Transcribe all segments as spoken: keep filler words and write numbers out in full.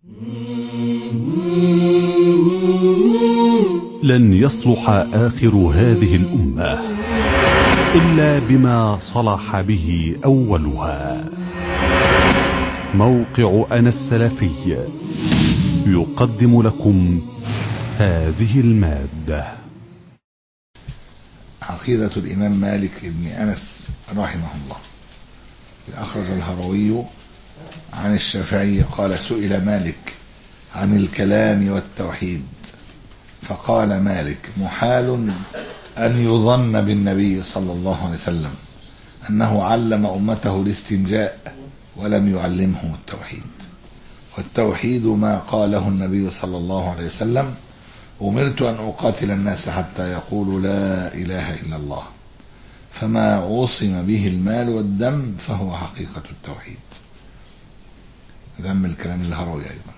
لن يصلح آخر هذه الأمة إلا بما صلح به أولها. موقع أنا السلفي يقدم لكم هذه المادة. عقيدة الإمام مالك بن أنس رحمه الله. أخرج الهروي عن الشافعي قال: سئل مالك عن الكلام والتوحيد فقال مالك: محال أن يظن بالنبي صلى الله عليه وسلم أنه علم أمته الاستنجاء ولم يعلمهم التوحيد، والتوحيد ما قاله النبي صلى الله عليه وسلم: أمرت أن أقاتل الناس حتى يقولوا لا إله إلا الله، فما عصم به المال والدم فهو حقيقة التوحيد. ذم الكلام الهروي أيضا.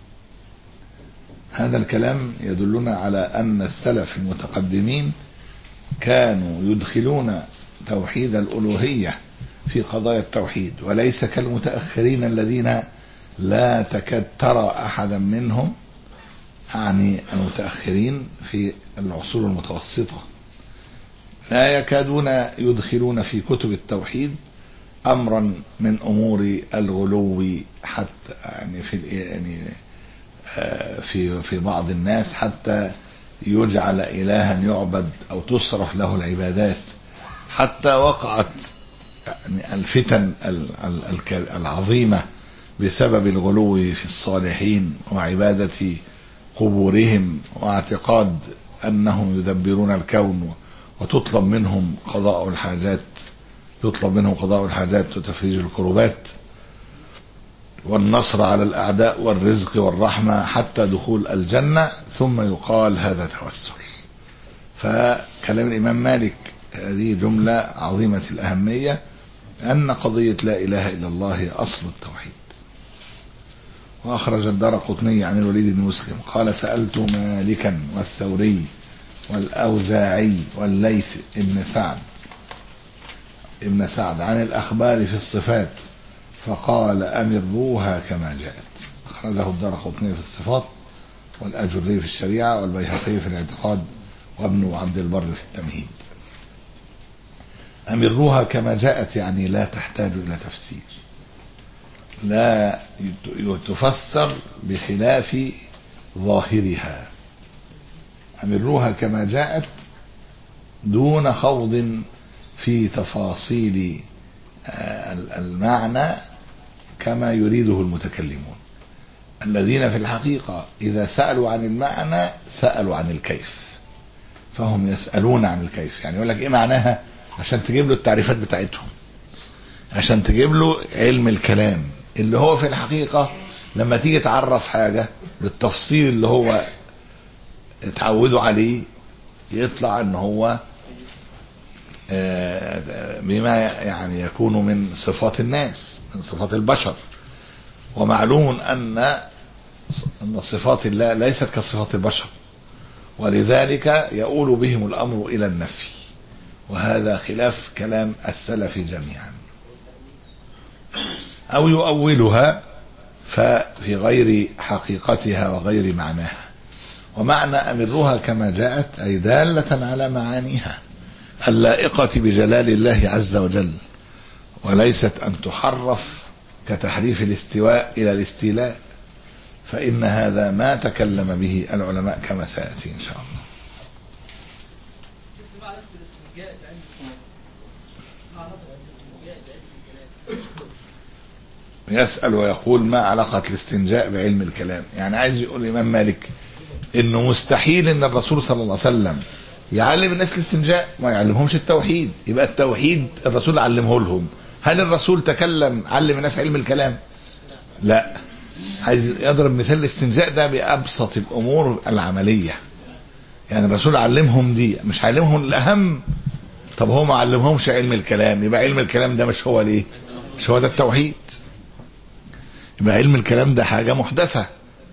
هذا الكلام يدلنا على أن السلف المتقدمين كانوا يدخلون توحيد الألوهية في قضايا التوحيد، وليس كالمتأخرين الذين لا تكاد ترى أحدا منهم، يعني المتأخرين في العصور المتوسطة، لا يكادون يدخلون في كتب التوحيد أمرا من أمور الغلو، حتى يعني في يعني في في بعض الناس حتى يجعل إلها يعبد أو تصرف له العبادات، حتى وقعت يعني الفتن العظيمة بسبب الغلو في الصالحين وعبادة قبورهم واعتقاد أنهم يدبرون الكون، وتطلب منهم قضاء الحاجات يطلب منهم قضاء الحاجات وتفريج الكروبات والنصر على الأعداء والرزق والرحمة حتى دخول الجنة، ثم يقال هذا توسل. فكلام الإمام مالك هذه جملة عظيمة الأهمية، أن قضية لا إله إلا الله هي أصل التوحيد. وأخرج الدارقطني عن الوليد بن مسلم قال: سألت مالكا والثوري والأوزاعي والليث ابن سعد ابن سعد عن الأخبار في الصفات فقال: أمروها كما جاءت. أخرجه الدارقطني في الصفات، والأجري في الشريعة، والبيهقي في الاعتقاد، وابن عبد البر في التمهيد. أمروها كما جاءت يعني لا تحتاج إلى تفسير، لا تفسر بخلاف ظاهرها. أمروها كما جاءت دون خوض في تفاصيل المعنى كما يريده المتكلمون، الذين في الحقيقة إذا سألوا عن المعنى سألوا عن الكيف، فهم يسألون عن الكيف. يعني يقول لك إيه معناها عشان تجيب له التعريفات بتاعتهم، عشان تجيب له علم الكلام اللي هو في الحقيقة لما تيجي تعرف حاجة بالتفصيل اللي هو اتعودوا عليه يطلع ان هو بما يعني يكون من صفات الناس، من صفات البشر. ومعلوم ان ان صفات الله ليست كصفات البشر، ولذلك يؤول بهم الامر الى النفي، وهذا خلاف كلام السلف جميعا. أو يؤولها ففي غير حقيقتها وغير معناها. ومعنى أمرها كما جاءت أي دالة على معانيها اللائقة بجلال الله عز وجل، وليست أن تحرف كتحريف الاستواء إلى الاستيلاء، فإن هذا ما تكلم به العلماء كما سيأتي إن شاء الله. يسأل ويقول: ما علاقة الاستنجاء بعلم الكلام؟ يعني عايز يقول الإمام مالك إنه مستحيل إن الرسول صلى الله عليه وسلم يعلم الناس الاستنجاء ما يعلمهمش التوحيد، يبقى التوحيد الرسول علمه لهم. هل الرسول تكلم علم الناس علم الكلام؟ لا. عايز يضرب مثال الاستنجاء ده بأبسط الأمور العملية، يعني الرسول علمهم دي، مش علمهم الأهم. طب هو ما علمهمش علم الكلام، يبقى علم الكلام ده مش هو ليه؟ مش هو ده التوحيد، يبقى علم الكلام ده حاجة محدثة.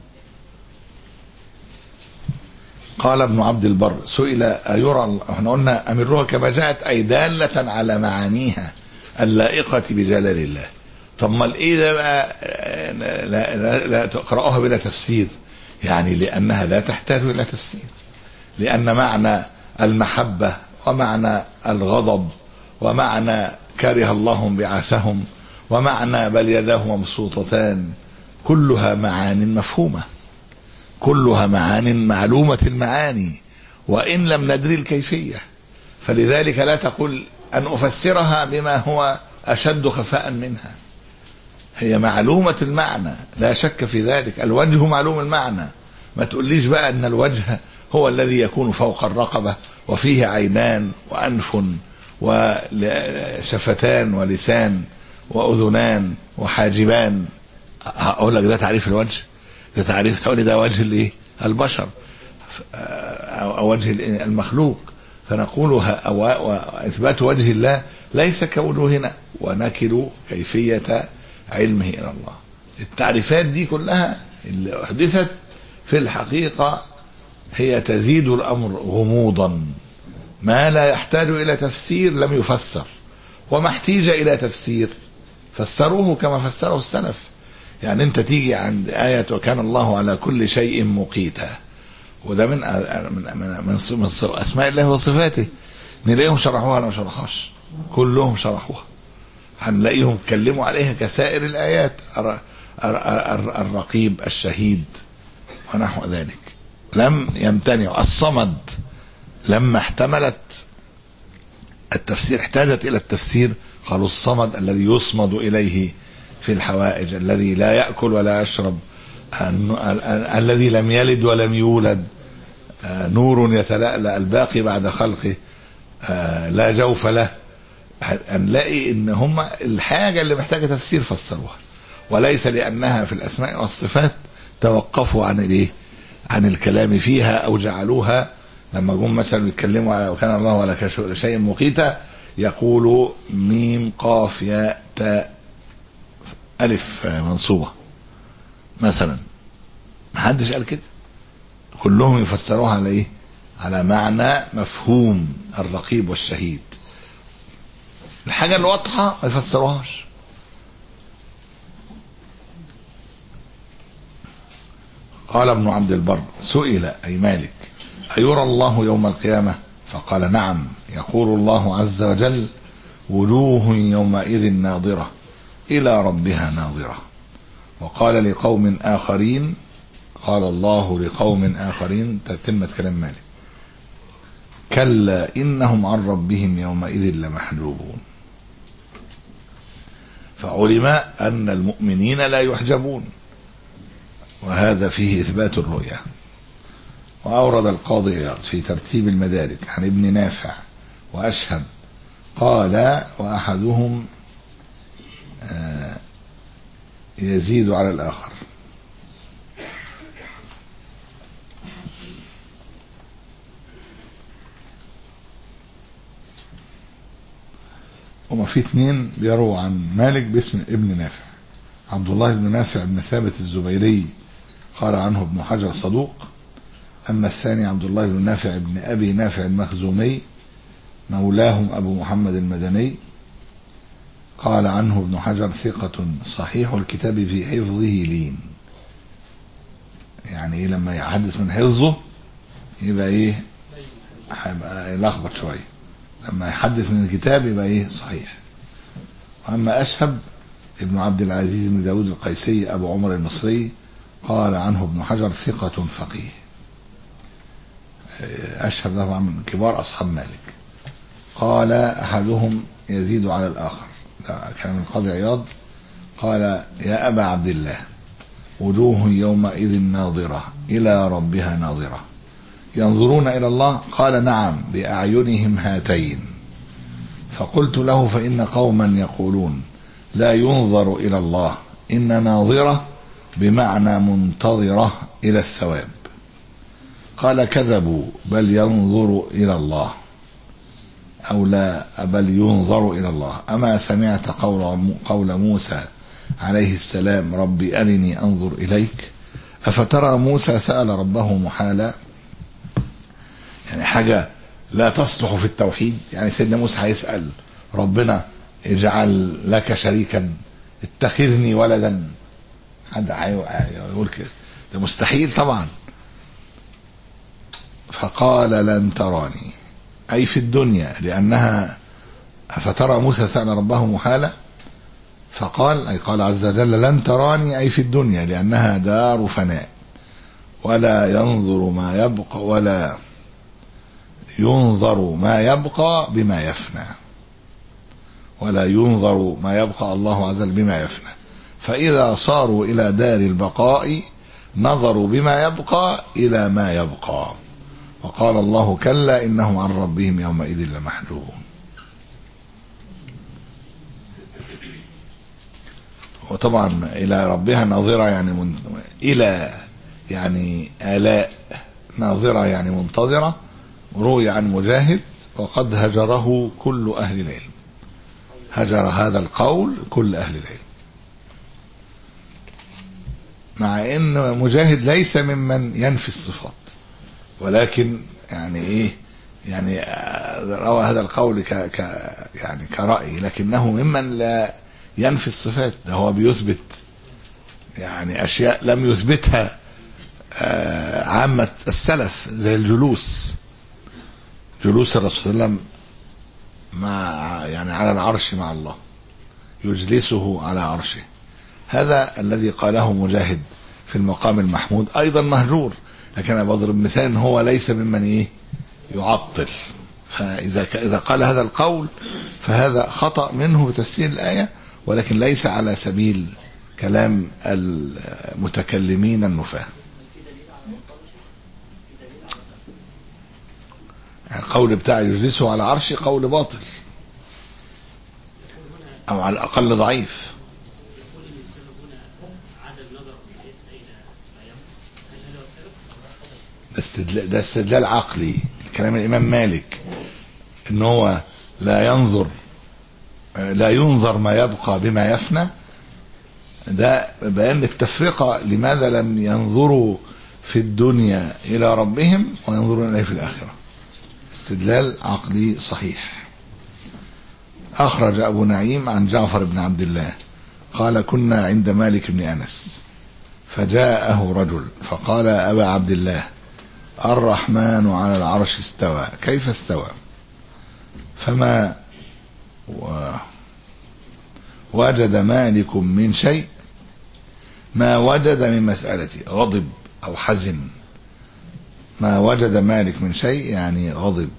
قال ابن عبد البر: سئل أيرى، احنا قلنا أمروها كما جاءت أي دالة على معانيها اللائقة بجلال الله، طب ما ايه ده بقى؟ لا, لا, لا تقرأها بلا تفسير، يعني لأنها لا تحتاج إلى تفسير، لأن معنى المحبة ومعنى الغضب ومعنى كره الله بعثهم ومعنى بل يداه مبسوطتان كلها معان مفهومة، كلها معان معلومة المعاني وإن لم ندري الكيفية. فلذلك لا تقول أن أفسرها بما هو أشد خفاء منها، هي معلومة المعنى لا شك في ذلك. الوجه معلوم المعنى، ما تقوليش بقى أن الوجه هو الذي يكون فوق الرقبة وفيه عينان وأنف وشفتان ولسان وأذنان وحاجبان. أقول لك ده تعريف الوجه؟ ده تعريف تقول لي ده وجه الايه؟ البشر أو وجه المخلوق. فنقولها أو إثبات وجه الله ليس كوجوهنا، ونكل كيفية علمه إلى الله. التعريفات دي كلها اللي أحدثت في الحقيقة هي تزيد الأمر غموضا، ما لا يحتاج إلى تفسير لم يفسر، وما احتيج إلى تفسير فسروه كما فسره السلف. يعني أنت تيجي عند آية وكان الله على كل شيء مقيتا، وده من من من, من أسماء الله وصفاته، نلاقيهم شرحوها ولا ما شرحوهاش؟ كلهم شرحوها، هنلاقيهم اتكلموا عليها كسائر الآيات، الرقيب الشهيد ونحو ذلك. لم يمتنعوا. الصمد لما احتملت التفسير احتاجت إلى التفسير، قالوا الصمد الذي يصمد إليه في الحوائج، الذي لا يأكل ولا يشرب، الذي لم يلد ولم يولد، نور يتلألأ الباقي بعد خلقه، لا جوف له. هنلاقي ان هم الحاجة اللي محتاجة تفسير فسروها، وليس لأنها في الأسماء والصفات توقفوا عن الايه؟ عن الكلام فيها أو جعلوها لما جم مثلا يتكلموا على وكان الله على كل شيء مقيتا يقولوا ميم قاف ياء تاء ألف منصوبة مثلا، محدش قال كده، كلهم يفسروها على ايه؟ على معنى مفهوم الرقيب والشهيد. الحاجة الواضحة ما يفسروهاش. قال ابن عبد البر سئل أي مالك أيرى الله يوم القيامة؟ فقال نعم، يقول الله عز وجل وجوه يومئذ ناظرة إلى ربها ناظرة. وقال لقوم آخرين، قال الله لقوم آخرين تتمة كلام مالك كلا إنهم عن ربهم يومئذ لمحجوبون. فعلم أن المؤمنين لا يحجبون، وهذا فيه إثبات الرؤية. وأورد القاضي عياض في ترتيب المدارك عن ابن نافع وأشهب قال وأحدهم يزيد على الآخر. وما في اثنين بيروا عن مالك باسم ابن نافع، عبد الله بن نافع بن ثابت الزبيري قال عنه ابن حجر صدوق. أما الثاني عبد الله بن نافع بن أبي نافع المخزومي مولاهم أبو محمد المدني قال عنه ابن حجر ثقة صحيح الكتاب في حفظه لين. يعني إيه لما يحدث من حفظه يبقى إيه؟ هيبقى يلخبط شوية. لما يحدث من الكتاب يبقى إيه؟ صحيح. وأما أشهب ابن عبد العزيز بن داود القيسي أبو عمر المصري قال عنه ابن حجر ثقة فقيه. أشهب طبعا من كبار أصحاب مالك. قال أحدهم يزيد على الآخر، كان من القاضي عياض قال يا أبا عبد الله وجوه يومئذ ناظرة إلى ربها ناظرة ينظرون إلى الله؟ قال نعم بأعينهم هاتين. فقلت له فإن قوما يقولون لا ينظر إلى الله، إن ناظرة بمعنى منتظرة إلى الثواب. قال كذبوا، بل ينظر إلى الله، أو لا بل ينظر إلى الله. أما سمعت قول, قول موسى عليه السلام ربي أرني أنظر إليك؟ أفترى موسى سأل ربه محالا، يعني حاجة لا تصلح في التوحيد. يعني سيدنا موسى هيسأل ربنا اجعل لك شريكا، اتخذني ولدا، حد يقول كده؟ ده مستحيل طبعا. فقال لن تراني أي في الدنيا، لأنها أفترى موسى سأل ربه محالة، فقال أي قال عز وجل لن تراني أي في الدنيا، لأنها دار فناء ولا ينظر ما يبقى ولا ينظر ما يبقى بما يفنى، ولا ينظر ما يبقى الله عز وجل بما يفنى. فإذا صاروا إلى دار البقاء نظروا بما يبقى إلى ما يبقى، وقال الله كلا إنهم عن ربهم يومئذ لمحجوبون. وطبعا إلى ربها ناظرة يعني من... إلى يعني آلاء، ناظرة يعني منتظرة. روي عن مجاهد وقد هجره كل أهل العلم، هجر هذا القول كل أهل العلم، مع ان مجاهد ليس ممن ينفي الصفات، ولكن يعني ايه يعني روى هذا القول ك ك يعني كرأي، لكنه ممن لا ينفي الصفات، ده هو بيثبت يعني اشياء لم يثبتها عامة السلف، زي الجلوس، جلوس الرسول صلى الله عليه وسلم مع يعني على العرش مع الله، يجلسه على عرشه. هذا الذي قاله مجاهد في المقام المحمود أيضا مهجور، لكن أنا بضرب مثال هو ليس ممن إيه يعطل. فإذا إذا قال هذا القول فهذا خطأ منه بتفسير الآية، ولكن ليس على سبيل كلام المتكلمين النفاة. القول بتاع يجلسه على عرشه قول باطل، أو على الأقل ضعيف. ده استدلال, ده استدلال عقلي، كلام الإمام مالك إن هو لا ينظر لا ينظر ما يبقى بما يفنى، ده بيان التفرقة لماذا لم ينظروا في الدنيا إلى ربهم وينظرون إليه في الآخرة. استدلال عقلي صحيح. أخرج أبو نعيم عن جعفر بن عبد الله قال كنا عند مالك بن أنس فجاءه رجل فقال أبا عبد الله الرحمن على العرش استوى كيف استوى؟ فما وجد مالك من شيء ما وجد من مسألتي، غضب أو حزن. ما وجد مالك من شيء يعني غضب،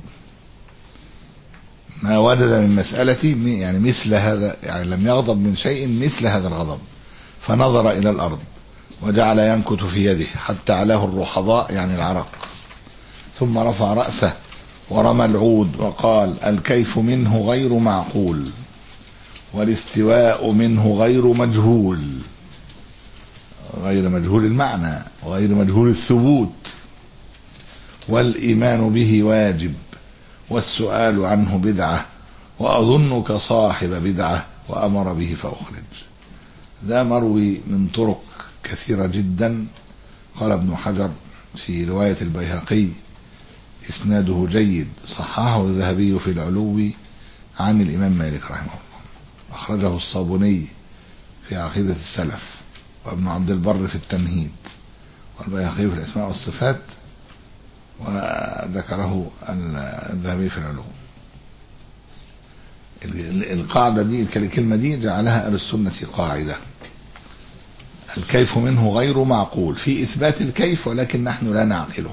ما وجد من مسألتي يعني مثل هذا، يعني لم يغضب من شيء مثل هذا الغضب. فنظر إلى الأرض وجعل ينكت في يده حتى علاه الرحضاء يعني العرق، ثم رفع رأسه ورمى العود وقال الكيف منه غير معقول والاستواء منه غير مجهول، غير مجهول المعنى وغير مجهول الثبوت، والإيمان به واجب والسؤال عنه بدعة وأظنك صاحب بدعة وأمر به فأخرج. ذا مروي من طرق كثيرة جدا. قال ابن حجر في رواية البيهقي إسناده جيد، صححه الذهبي في العلو عن الإمام مالك رحمه الله. أخرجه الصابوني في عقيدة السلف، وابن عبد البر في التمهيد، والبيهقي في الأسماء والصفات، وذكره الذهبي في العلو. القاعدة دي الكلمة دي جعلها أهل السنة قاعدة، الكيف منه غير معقول، في إثبات الكيف ولكن نحن لا نعقله.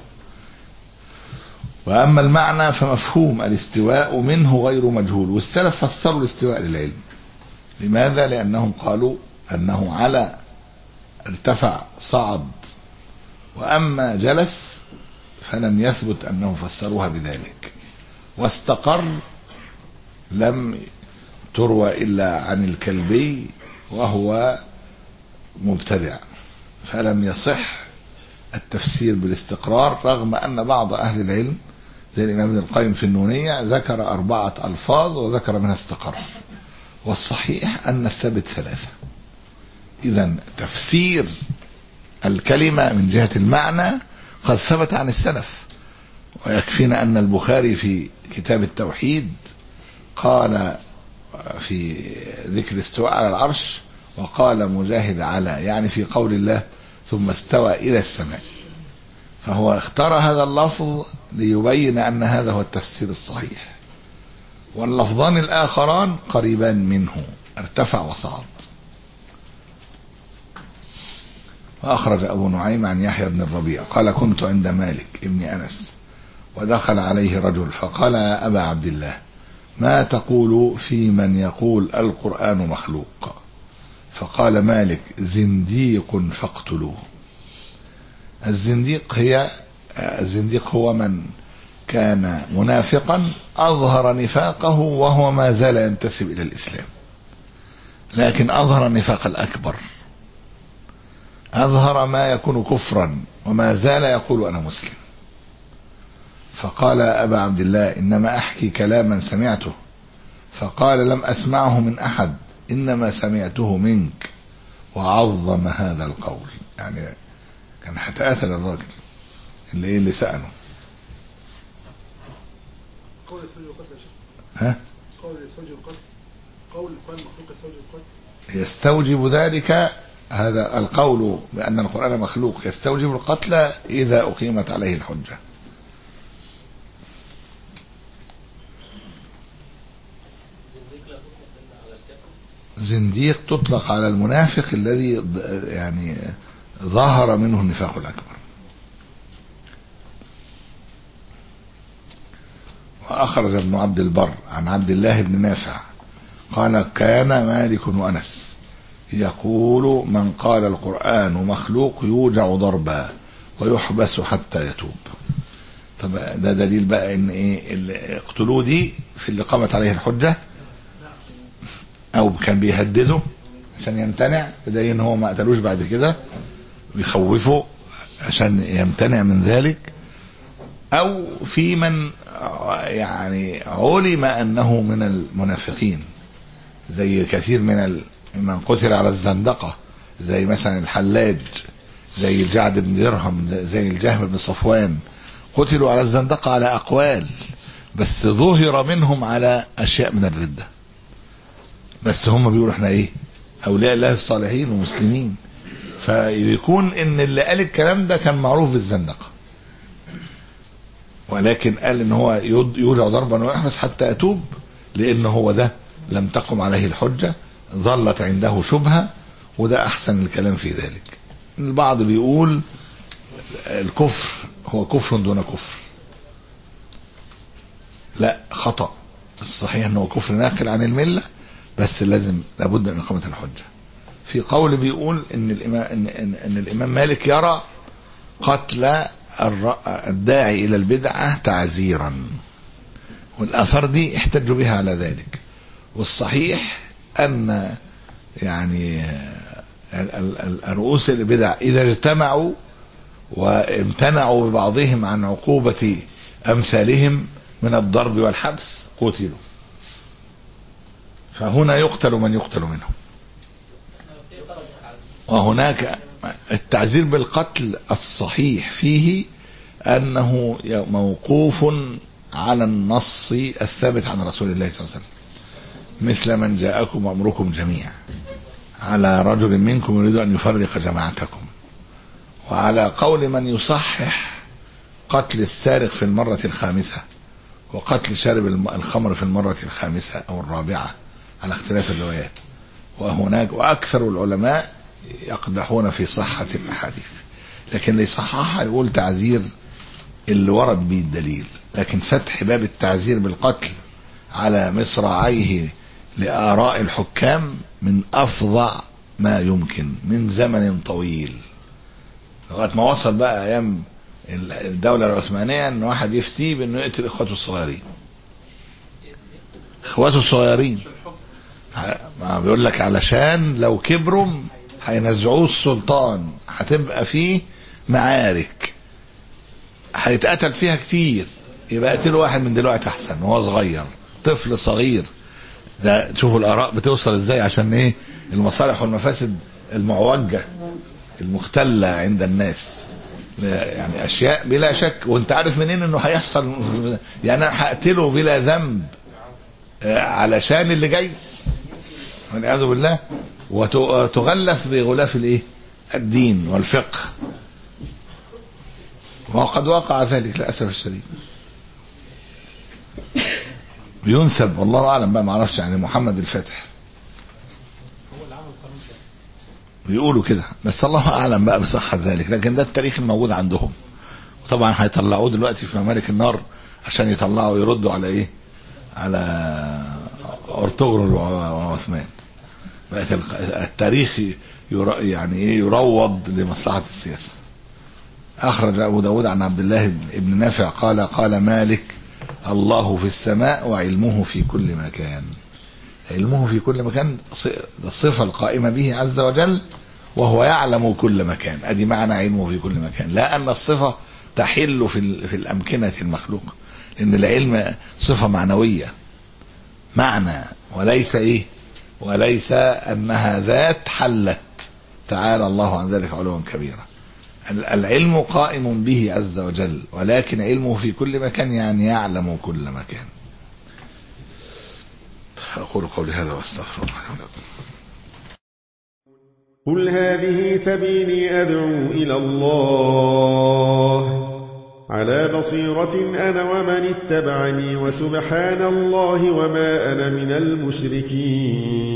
وأما المعنى فمفهوم الاستواء منه غير مجهول. والسلف فسروا الاستواء للعلم. لماذا؟ لأنهم قالوا أنه على ارتفع صعد، وأما جلس فلم يثبت أنه فسروها بذلك. واستقر لم تروى إلا عن الكلبي وهو مبتدع، فلم يصح التفسير بالاستقرار، رغم أن بعض أهل العلم زي الإمام ابن القيم في النونية ذكر أربعة ألفاظ وذكر منها استقر، والصحيح أن الثابت ثلاثة. إذن تفسير الكلمة من جهة المعنى قد ثبت عن السلف، ويكفينا أن البخاري في كتاب التوحيد قال في ذكر الاستواء على العرش وقال مجاهد على، يعني في قول الله ثم استوى إلى السماء، فهو اختار هذا اللفظ ليبين أن هذا هو التفسير الصحيح، واللفظان الآخران قريبان منه، ارتفع وصعد. وأخرج أبو نعيم عن يحيى بن الربيع قال كنت عند مالك ابن أنس ودخل عليه رجل فقال يا أبا عبد الله ما تقول في من يقول القرآن مخلوق؟ فقال مالك زنديق فاقتلوه. الزنديق هي الزنديق هو من كان منافقا أظهر نفاقه وهو ما زال ينتسب إلى الإسلام، لكن أظهر النفاق الأكبر، أظهر ما يكون كفرا وما زال يقول أنا مسلم. فقال أبا عبد الله إنما أحكي كلاما سمعته. فقال لم أسمعه من أحد إنما سمعته منك، وعظم هذا القول. يعني كان هتقاتل الراجل اللي إيه اللي سأله. قول يستوجب القتل يا شيخ. ها؟ قول يستوجب القتل. قول القرآن مخلوق يستوجب القتل. يستوجب ذلك هذا القول بأن القرآن مخلوق يستوجب القتل إذا أقيمت عليه الحجة. زنديق تطلق على المنافق الذي يعني ظهر منه النفاق الأكبر. وأخرج ابن عبد البر عن عبد الله بن نافع قال كان مالك وأنس يقول من قال القرآن مخلوق يوجع ضربا ويحبس حتى يتوب. طب ده دليل بقى ان ايه اللي اقتلوه دي في اللي قامت عليه الحجة، او كان بيهدده عشان يمتنع، بدليل ان هو ما قتلوش بعد كده ويخوفه عشان يمتنع من ذلك، او في من يعني علم انه من المنافقين زي كثير من من قتل على الزندقة، زي مثلا الحلاج، زي الجعد بن درهم، زي الجهم بن صفوان، قتلوا على الزندقة على أقوال، بس ظهر منهم على أشياء من الردة، بس هم بيقولوا احنا ايه أولياء الله الصالحين ومسلمين. فيكون ان اللي قال الكلام ده كان معروف بالزندقة، ولكن قال ان هو يوجع ضربا ويحبس حتى أتوب، لأن هو ده لم تقم عليه الحجة، ظلت عنده شبهة، وده أحسن الكلام في ذلك. البعض بيقول الكفر هو كفر دون كفر، لا خطأ، الصحيح أنه كفر ناقل عن الملة، بس لازم لابد من إقامة الحجة. في قول بيقول إن الإمام, إن, إن, إن الإمام مالك يرى قتل الداعي إلى البدعة تعزيرا، والآثار دي احتجوا بها على ذلك. والصحيح أن يعني الرؤوس البدع إذا اجتمعوا وامتنعوا ببعضهم عن عقوبة أمثالهم من الضرب والحبس قتلوا، فهنا يقتل من يقتل منهم. وهناك التعزير بالقتل الصحيح فيه أنه موقوف على النص الثابت عن رسول الله صلى الله عليه وسلم، مثل من جاءكم أمركم جميعا، على رجل منكم يريد أن يفرق جماعتكم، وعلى قول من يصحح قتل السارق في المرة الخامسة وقتل شارب الخمر في المرة الخامسة أو الرابعة على اختلاف الروايات. وهناك وأكثر العلماء يقدحون في صحة الأحاديث، لكن اللي يصححها يقول تعزير اللي ورد به الدليل، لكن فتح باب التعزير بالقتل على مصراعيه لآراء الحكام من أفظع ما يمكن من زمن طويل، لغاية ما وصل بقى أيام الدولة العثمانية أن واحد يفتي بأنه يقتل إخواته الصغيرين. إخواته الصغيرين ما بيقول لك علشان لو كبروا هينزعوه السلطان، هتبقى فيه معارك هيتقتل فيها كتير، يبقى قتلوا واحد من دلوقتي أحسن وهو صغير، طفل صغير. ده تشوفوا الآراء بتوصل إزاي، عشان إيه المصالح والمفاسد المعوجة المختلة عند الناس، يعني أشياء بلا شك. وانت عارف منين انه هيحصل، يعني انا هقتله بلا ذنب علشان اللي جاي والعياذ بالله. وتغلف بغلاف الايه الدين والفقه، وقد وقع ذلك للاسف الشديد. ينسب والله اعلم بقى، ما اعرفش، يعني محمد الفاتح بيقولوا كده، بس الله اعلم بقى بصحة ذلك، لكن ده التاريخ الموجود عندهم. وطبعا هيطلعوه دلوقتي في ممالك النار عشان يطلعوا يردوا على ايه، على ارطغرل وعثمان. بقت التاريخ يعني ايه يروض لمصلحة السياسة. اخرج ابو داود عن عبد الله بن نافع قال قال مالك: الله في السماء وعلمه في كل مكان. علمه في كل مكان الصفة القائمة به عز وجل، وهو يعلم كل مكان. ادي معنى علمه في كل مكان، لا ان الصفة تحل في في الامكنة المخلوقة، لان العلم صفة معنوية، معنى وليس ايه، وليس انها ذات حلت. تعالى الله عن ذلك علوا كبيرا. العلم قائم به عز وجل، ولكن علمه في كل مكان يعني يعلم كل مكان. أقول قولي هذا واستغفر الله لكم. قل هذه سبيلي أدعو إلى الله على بصيرة أنا ومن اتبعني، وسبحان الله وما أنا من المشركين.